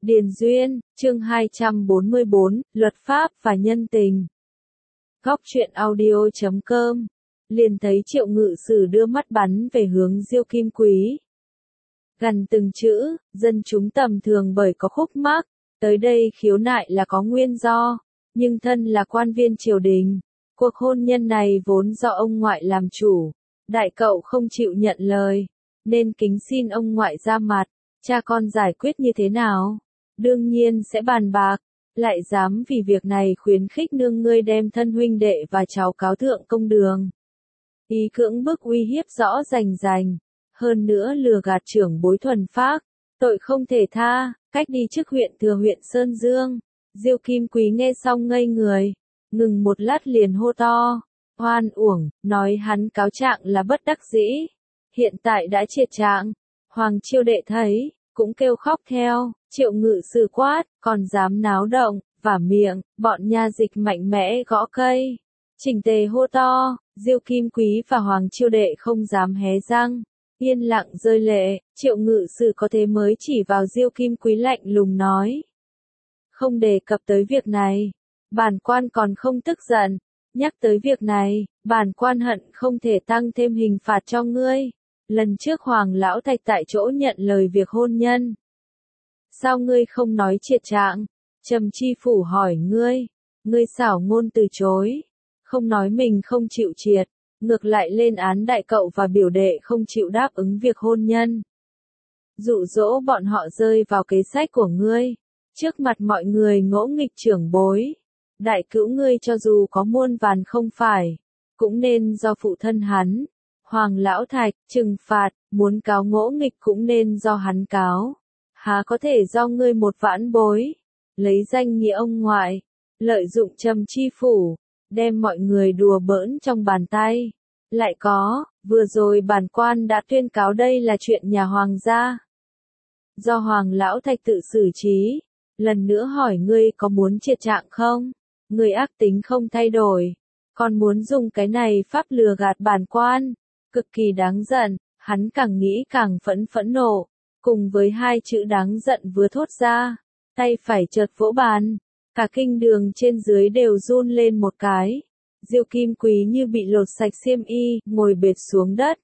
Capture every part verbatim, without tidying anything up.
Điền Duyên, chương hai trăm bốn mươi bốn, Luật pháp và nhân tình. Góc truyện audio chấm com. Liền thấy Triệu Ngự Sử đưa mắt bắn về hướng Diêu Kim Quý. Gần từng chữ, dân chúng tầm thường bởi có khúc mắc, tới đây khiếu nại là có nguyên do, nhưng thân là quan viên triều đình, cuộc hôn nhân này vốn do ông ngoại làm chủ, đại cậu không chịu nhận lời, nên kính xin ông ngoại ra mặt, cha con giải quyết như thế nào? Đương nhiên sẽ bàn bạc, lại dám vì việc này khuyến khích nương ngươi đem thân huynh đệ và cháu cáo thượng công đường. Ý cưỡng bức uy hiếp rõ rành rành, hơn nữa lừa gạt trưởng bối thuần phác, tội không thể tha, cách đi chức huyện thừa huyện Sơn Dương. Diêu Kim Quý nghe xong ngây người, ngừng một lát liền hô to, oan uổng, nói hắn cáo trạng là bất đắc dĩ, hiện tại đã triệt trạng. Hoàng Chiêu Đệ thấy, cũng kêu khóc theo. Triệu Ngự Sử quát, còn dám náo động, vả miệng, bọn nha dịch mạnh mẽ gõ cây. Chỉnh tề hô to, Diêu Kim Quý và Hoàng Chiêu Đệ không dám hé răng, yên lặng rơi lệ. Triệu Ngự Sử có thế mới chỉ vào Diêu Kim Quý lạnh lùng nói, không đề cập tới việc này, bản quan còn không tức giận, nhắc tới việc này, bản quan hận không thể tăng thêm hình phạt cho ngươi. Lần trước Hoàng Lão Thạch tại chỗ nhận lời việc hôn nhân, sao ngươi không nói triệt trạng? Trầm Chi Phủ hỏi ngươi, ngươi xảo ngôn từ chối, không nói mình không chịu triệt, ngược lại lên án đại cậu và biểu đệ không chịu đáp ứng việc hôn nhân. Dụ dỗ bọn họ rơi vào kế sách của ngươi, trước mặt mọi người ngỗ nghịch trưởng bối. Đại cữu ngươi cho dù có muôn vàn không phải, cũng nên do phụ thân hắn. Hoàng Lão Thạch, trừng phạt, muốn cáo ngỗ nghịch cũng nên do hắn cáo. Há có thể do ngươi một vãn bối, lấy danh nghĩa ông ngoại, lợi dụng Trầm Chi Phủ, đem mọi người đùa bỡn trong bàn tay. Lại có, vừa rồi bản quan đã tuyên cáo đây là chuyện nhà Hoàng gia, do Hoàng Lão Thạch tự xử trí. Lần nữa hỏi ngươi có muốn triệt trạng không? Ngươi ác tính không thay đổi, còn muốn dùng cái này pháp lừa gạt bản quan, cực kỳ đáng giận. Hắn càng nghĩ càng phẫn phẫn nộ. Cùng với hai chữ đáng giận vừa thốt ra, tay phải chợt vỗ bàn, cả kinh đường trên dưới đều run lên một cái. Diêu Kim Quý như bị lột sạch xiêm y, ngồi bệt xuống đất.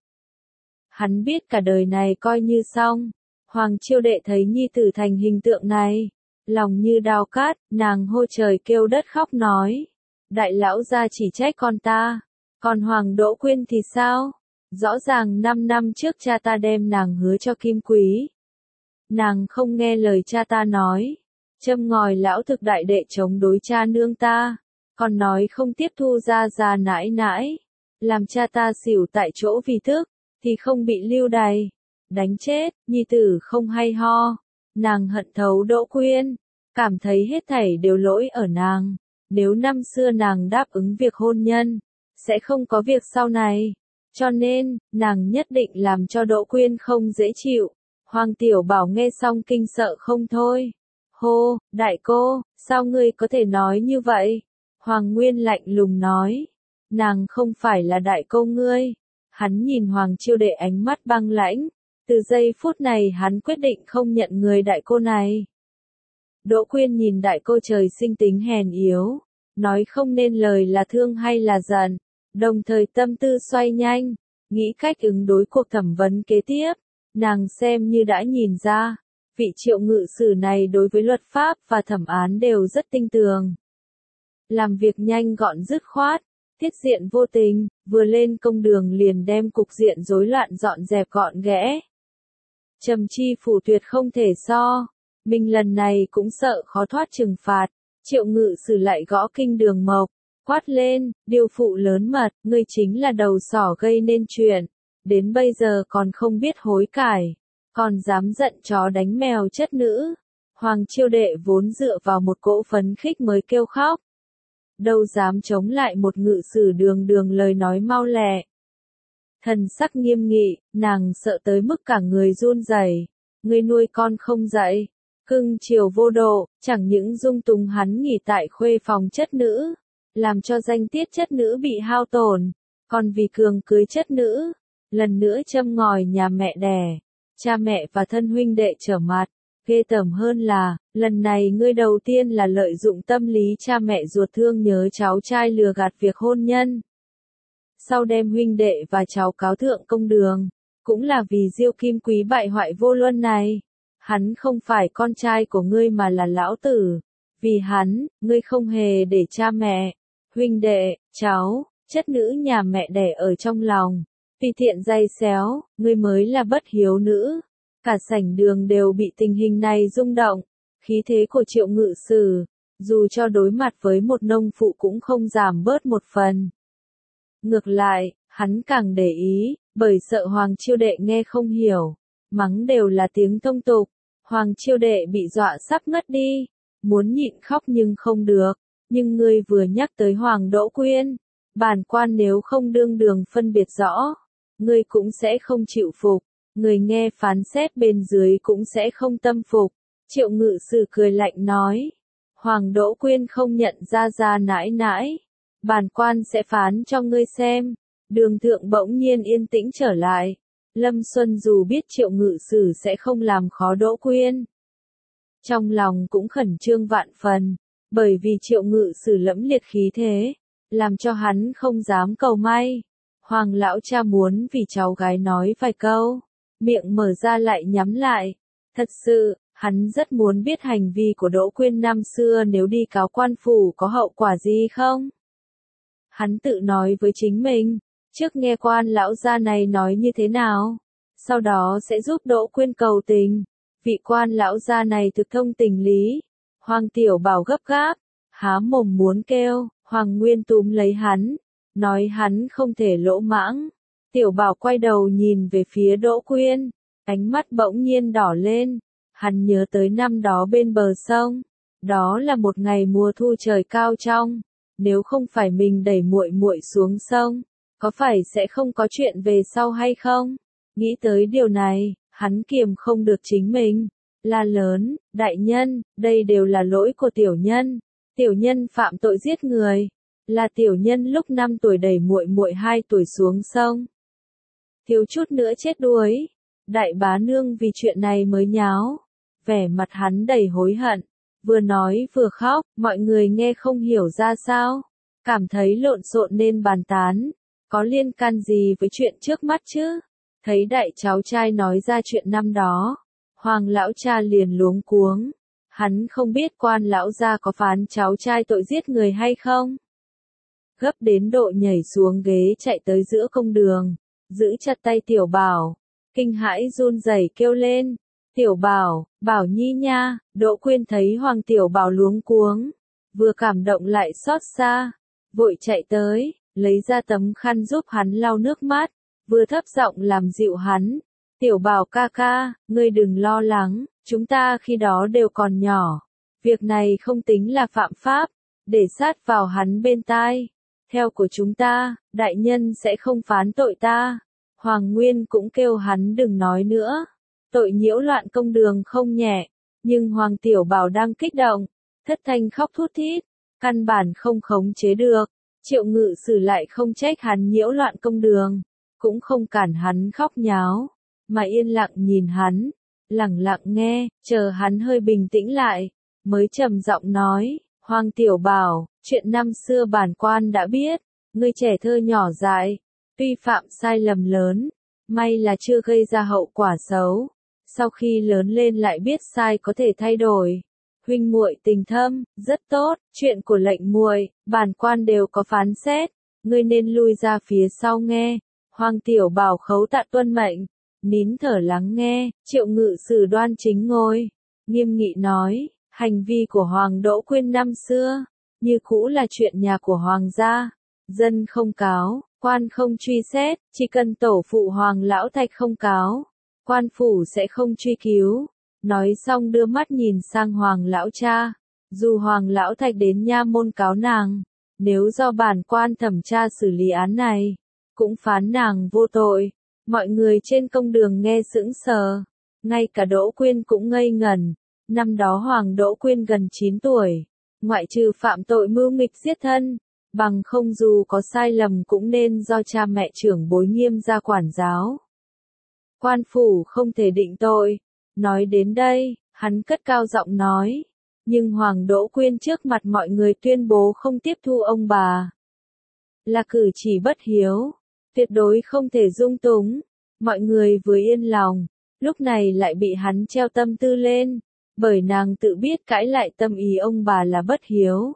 Hắn biết cả đời này coi như xong. Hoàng Chiêu Đệ thấy nhi tử thành hình tượng này, lòng như đao cát, nàng hô trời kêu đất khóc nói, đại lão gia chỉ trách con ta, còn Hoàng Đỗ Quyên thì sao? Rõ ràng năm năm trước cha ta đem nàng hứa cho Kim Quý. Nàng không nghe lời cha ta nói, châm ngòi lão thực đại đệ chống đối cha nương ta, còn nói không tiếp thu ra ra nãi nãi, làm cha ta xỉu tại chỗ vì tức, thì không bị lưu đày, đánh chết, nhi tử không hay ho. Nàng hận thấu Đỗ Quyên, cảm thấy hết thảy đều lỗi ở nàng, nếu năm xưa nàng đáp ứng việc hôn nhân, sẽ không có việc sau này. Cho nên, nàng nhất định làm cho Đỗ Quyên không dễ chịu. Hoàng Tiểu Bảo nghe xong kinh sợ không thôi. Hô, đại cô, sao ngươi có thể nói như vậy? Hoàng Nguyên lạnh lùng nói, nàng không phải là đại cô ngươi. Hắn nhìn Hoàng Chiêu Đệ ánh mắt băng lãnh, từ giây phút này hắn quyết định không nhận người đại cô này. Đỗ Quyên nhìn đại cô trời sinh tính hèn yếu, nói không nên lời là thương hay là giận. Đồng thời tâm tư xoay nhanh, nghĩ cách ứng đối cuộc thẩm vấn kế tiếp. Nàng xem như đã nhìn ra, vị Triệu Ngự Sử này đối với luật pháp và thẩm án đều rất tinh tường. Làm việc nhanh gọn dứt khoát, tiết diện vô tình, vừa lên công đường liền đem cục diện rối loạn dọn dẹp gọn ghẽ. Trầm Chi Phủ tuyệt không thể so, mình lần này cũng sợ khó thoát trừng phạt. Triệu Ngự Sử lại gõ kinh đường mộc, quát lên, điều phụ lớn mật, ngươi chính là đầu sỏ gây nên chuyện, đến bây giờ còn không biết hối cải, còn dám giận chó đánh mèo chất nữ. Hoàng Chiêu Đệ vốn dựa vào một cỗ phấn khích mới kêu khóc, đâu dám chống lại một ngự sử đường đường lời nói mau lẹ. Thần sắc nghiêm nghị, nàng sợ tới mức cả người run rẩy. Ngươi nuôi con không dạy, cưng chiều vô độ, chẳng những dung túng hắn nghỉ tại khuê phòng chất nữ, làm cho danh tiết chất nữ bị hao tổn, còn vì cường cưới chất nữ, lần nữa châm ngòi nhà mẹ đẻ, cha mẹ và thân huynh đệ trở mặt. Ghê tởm hơn là, Lần này ngươi đầu tiên là lợi dụng tâm lý cha mẹ ruột thương nhớ cháu trai lừa gạt việc hôn nhân. Sau đem huynh đệ và cháu cáo thượng công đường, cũng là vì Diêu Kim Quý bại hoại vô luân này. Hắn không phải con trai của ngươi mà là lão tử. Vì hắn, ngươi không hề để cha mẹ, huynh đệ, cháu, chất nữ nhà mẹ đẻ ở trong lòng. Vì thiện dây xéo, ngươi mới là bất hiếu nữ. Cả sảnh đường đều bị tình hình này rung động. Khí thế của Triệu Ngự Sử, dù cho đối mặt với một nông phụ cũng không giảm bớt một phần. Ngược lại, hắn càng để ý, bởi sợ Hoàng Chiêu Đệ nghe không hiểu. Mắng đều là tiếng thông tục. Hoàng Chiêu Đệ bị dọa sắp ngất đi. Muốn nhịn khóc nhưng không được. Nhưng ngươi vừa nhắc tới Hoàng Đỗ Quyên. Bản quan nếu không đương đường phân biệt rõ, ngươi cũng sẽ không chịu phục. Người nghe phán xét bên dưới cũng sẽ không tâm phục. Triệu Ngự Sử cười lạnh nói. Hoàng Đỗ Quyên không nhận ra ra nãi nãi. Bản quan sẽ phán cho ngươi xem. Đường thượng bỗng nhiên yên tĩnh trở lại. Lâm Xuân dù biết Triệu Ngự Sử sẽ không làm khó Đỗ Quyên, trong lòng cũng khẩn trương vạn phần. Bởi vì Triệu Ngự Sử lẫm liệt khí thế, làm cho hắn không dám cầu may. Hoàng lão cha muốn vì cháu gái nói vài câu. Miệng mở ra lại nhắm lại. Thật sự, hắn rất muốn biết hành vi của Đỗ Quyên năm xưa nếu đi cáo quan phủ có hậu quả gì không. Hắn tự nói với chính mình, trước nghe quan lão gia này nói như thế nào, sau đó sẽ giúp Đỗ Quyên cầu tình. Vị quan lão gia này thực thông tình lý. Hoàng Tiểu Bảo gấp gáp, há mồm muốn kêu, Hoàng Nguyên túm lấy hắn, nói hắn không thể lỗ mãng. Tiểu Bảo quay đầu nhìn về phía Đỗ Quyên, ánh mắt bỗng nhiên đỏ lên. Hắn nhớ tới năm đó bên bờ sông, đó là một ngày mùa thu trời cao trong, nếu không phải mình đẩy muội muội xuống sông, có phải sẽ không có chuyện về sau hay không? Nghĩ tới điều này, hắn kiềm không được chính mình, la lớn, đại nhân, đây đều là lỗi của tiểu nhân. Tiểu nhân phạm tội giết người, là tiểu nhân lúc năm tuổi đẩy muội muội hai tuổi xuống sông, thiếu chút nữa chết đuối. Đại bá nương vì chuyện này mới nháo. Vẻ mặt hắn đầy hối hận, vừa nói vừa khóc, mọi người nghe không hiểu ra sao, cảm thấy lộn xộn nên bàn tán, có liên can gì với chuyện trước mắt chứ? Thấy đại cháu trai nói ra chuyện năm đó, Hoàng lão cha liền luống cuống, hắn không biết quan lão gia có phán cháu trai tội giết người hay không. Gấp đến độ nhảy xuống ghế chạy tới giữa công đường, giữ chặt tay Tiểu Bảo, kinh hãi run rẩy kêu lên. Tiểu Bảo, Bảo Nhi nha. Đỗ Quyên thấy Hoàng Tiểu Bảo luống cuống, vừa cảm động lại xót xa, vội chạy tới, lấy ra tấm khăn giúp hắn lau nước mắt, vừa thấp giọng làm dịu hắn. Tiểu Bảo ca ca, ngươi đừng lo lắng, chúng ta khi đó đều còn nhỏ. Việc này không tính là phạm pháp, để sát vào hắn bên tai. Theo của chúng ta, đại nhân sẽ không phán tội ta. Hoàng Nguyên cũng kêu hắn đừng nói nữa. Tội nhiễu loạn công đường không nhẹ, nhưng Hoàng Tiểu Bảo đang kích động, thất thanh khóc thút thít, căn bản không khống chế được. Triệu Ngự Sử lại không trách hắn nhiễu loạn công đường, cũng không cản hắn khóc nháo, mà yên lặng nhìn hắn, lặng lặng nghe, chờ hắn hơi bình tĩnh lại, mới trầm giọng nói, Hoàng Tiểu Bảo, chuyện năm xưa bản quan đã biết, ngươi trẻ thơ nhỏ dại, tuy phạm sai lầm lớn, may là chưa gây ra hậu quả xấu. Sau khi lớn lên lại biết sai có thể thay đổi. Huynh muội tình thâm, rất tốt, chuyện của lệnh muội, bản quan đều có phán xét, ngươi nên lui ra phía sau nghe. Hoàng Tiểu Bảo khấu tạ tuân mệnh, nín thở lắng nghe. Triệu Ngự Sử đoan chính ngồi, nghiêm nghị nói, hành vi của Hoàng Đỗ Quyên năm xưa, như cũ là chuyện nhà của Hoàng gia, dân không cáo, quan không truy xét, chỉ cần tổ phụ Hoàng Lão Thạch không cáo, quan phủ sẽ không truy cứu. Nói xong đưa mắt nhìn sang Hoàng lão cha, dù Hoàng lão Thạch đến nha môn cáo nàng, nếu do bản quan thẩm tra xử lý án này, cũng phán nàng vô tội. Mọi người trên công đường nghe sững sờ, ngay cả Đỗ Quyên cũng ngây ngẩn. Năm đó Hoàng Đỗ Quyên gần chín tuổi, ngoại trừ phạm tội mưu nghịch giết thân, bằng không dù có sai lầm cũng nên do cha mẹ trưởng bối nghiêm gia quản giáo. Quan phủ không thể định tội. Nói đến đây, hắn cất cao giọng nói, Nhưng Hoàng Đỗ Quyên trước mặt mọi người tuyên bố không tiếp thu ông bà. Là cử chỉ bất hiếu, tuyệt đối không thể dung túng. Mọi người vừa yên lòng, lúc này lại bị hắn treo tâm tư lên, bởi nàng tự biết cãi lại tâm ý ông bà là bất hiếu.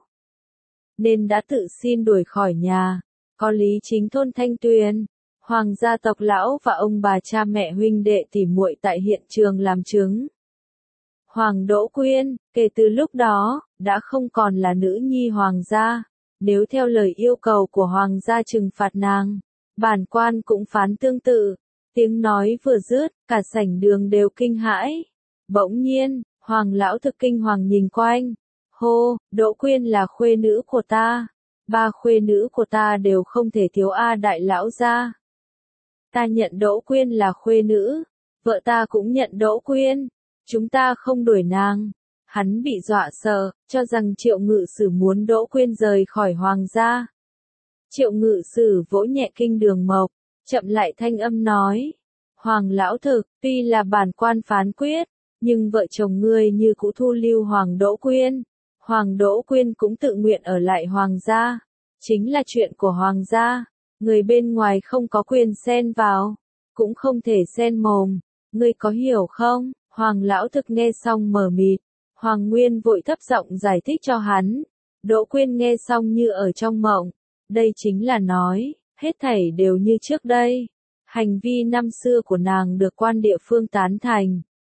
Nên đã tự xin đuổi khỏi nhà, có Lý Chính thôn Thanh Tuyền, Hoàng gia tộc lão và ông bà cha mẹ huynh đệ tỉ muội tại hiện trường làm chứng. Hoàng Đỗ Quyên, kể từ lúc đó, đã không còn là nữ nhi Hoàng gia. Nếu theo lời yêu cầu của Hoàng gia trừng phạt nàng, bản quan cũng phán tương tự. Tiếng nói vừa dứt, cả sảnh đường đều kinh hãi. Bỗng nhiên, Hoàng lão thực kinh hoàng nhìn quanh. Hô, Đỗ Quyên là khuê nữ của ta. Ba khuê nữ của ta đều không thể thiếu A đại lão gia. Ta nhận Đỗ Quyên là khuê nữ. Vợ ta cũng nhận Đỗ Quyên. Chúng ta không đuổi nàng. Hắn bị dọa sợ, cho rằng Triệu Ngự Sử muốn Đỗ Quyên rời khỏi Hoàng gia. Triệu Ngự Sử vỗ nhẹ kinh đường mộc, chậm lại thanh âm nói. Hoàng lão thực, tuy là bản quan phán quyết, nhưng vợ chồng ngươi như cũ thu lưu Hoàng Đỗ Quyên. Hoàng Đỗ Quyên cũng tự nguyện ở lại Hoàng gia. Chính là chuyện của Hoàng gia. Người bên ngoài không có quyền xen vào, cũng không thể xen mồm. Ngươi có hiểu không? Hoàng lão thực nghe xong mờ mịt. Hoàng Nguyên vội thấp giọng giải thích cho hắn. Đỗ Quyên nghe xong như ở trong mộng. Đây chính là nói, hết thảy đều như trước đây. Hành vi năm xưa của nàng được quan địa phương tán thành.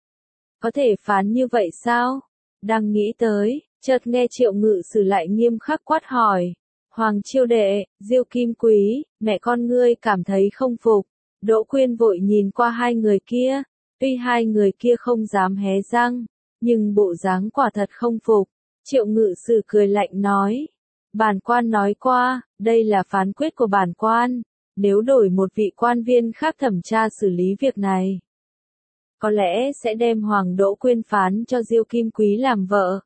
Có thể phán như vậy sao? Đang nghĩ tới, chợt nghe Triệu Ngự Sử lại nghiêm khắc quát hỏi. Hoàng Chiêu Đệ, Diêu Kim Quý, mẹ con ngươi cảm thấy không phục. Đỗ Quyên vội nhìn qua hai người kia. Tuy hai người kia không dám hé răng, nhưng bộ dáng quả thật không phục. Triệu Ngự Sử cười lạnh nói. Bản quan nói qua, đây là phán quyết của bản quan. Nếu đổi một vị quan viên khác thẩm tra xử lý việc này, có lẽ sẽ đem Hoàng Đỗ Quyên phán cho Diêu Kim Quý làm vợ.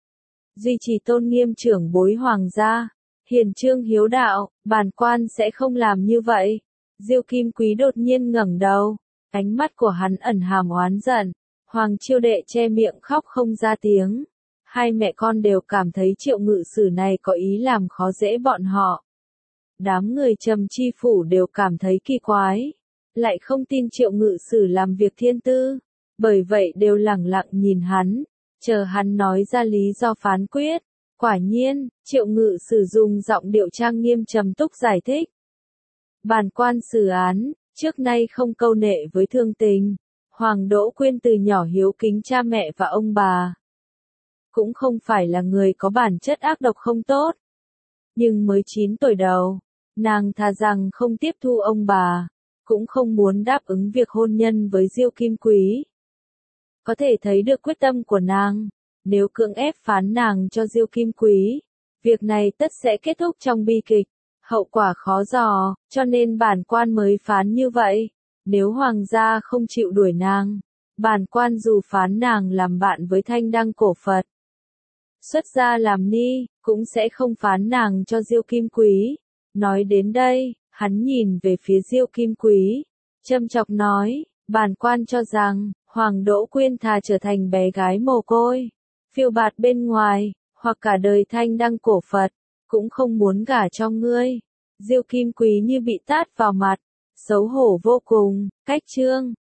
Duy trì tôn nghiêm trưởng bối Hoàng gia, hiền trương hiếu đạo, bản quan sẽ không làm như vậy. Diêu Kim Quý đột nhiên ngẩng đầu, ánh mắt của hắn ẩn hàm oán giận. Hoàng Chiêu Đệ che miệng khóc không ra tiếng. Hai mẹ con đều cảm thấy Triệu Ngự Sử này có ý làm khó dễ bọn họ. Đám người Trầm Chi phủ đều cảm thấy kỳ quái, lại không tin Triệu Ngự Sử làm việc thiên tư, bởi vậy đều lẳng lặng nhìn hắn, chờ hắn nói ra lý do phán quyết. Quả nhiên, Triệu Ngự Sử dùng giọng điệu trang nghiêm trầm túc giải thích. Bản quan xử án, trước nay không câu nệ với thương tình. Hoàng Đỗ Quyên từ nhỏ hiếu kính cha mẹ và ông bà. Cũng không phải là người có bản chất ác độc không tốt. Nhưng mới chín tuổi đầu, nàng thà rằng không tiếp thu ông bà, cũng không muốn đáp ứng việc hôn nhân với Diêu Kim Quý. Có thể thấy được quyết tâm của nàng, nếu cưỡng ép phán nàng cho Diêu Kim Quý, việc này tất sẽ kết thúc trong bi kịch, hậu quả khó dò, cho nên bản quan mới phán như vậy. Nếu Hoàng gia không chịu đuổi nàng, bản quan dù phán nàng làm bạn với Thanh Đăng cổ Phật, xuất gia làm ni, cũng sẽ không phán nàng cho Diêu Kim Quý. Nói đến đây, hắn nhìn về phía Diêu Kim Quý, châm chọc nói, bản quan cho rằng, Hoàng Đỗ Quyên thà trở thành bé gái mồ côi, phiêu bạt bên ngoài, hoặc cả đời Thanh Đăng cổ Phật, cũng không muốn gả cho ngươi. Diêu Kim Quý như bị tát vào mặt, xấu hổ vô cùng, cách trương,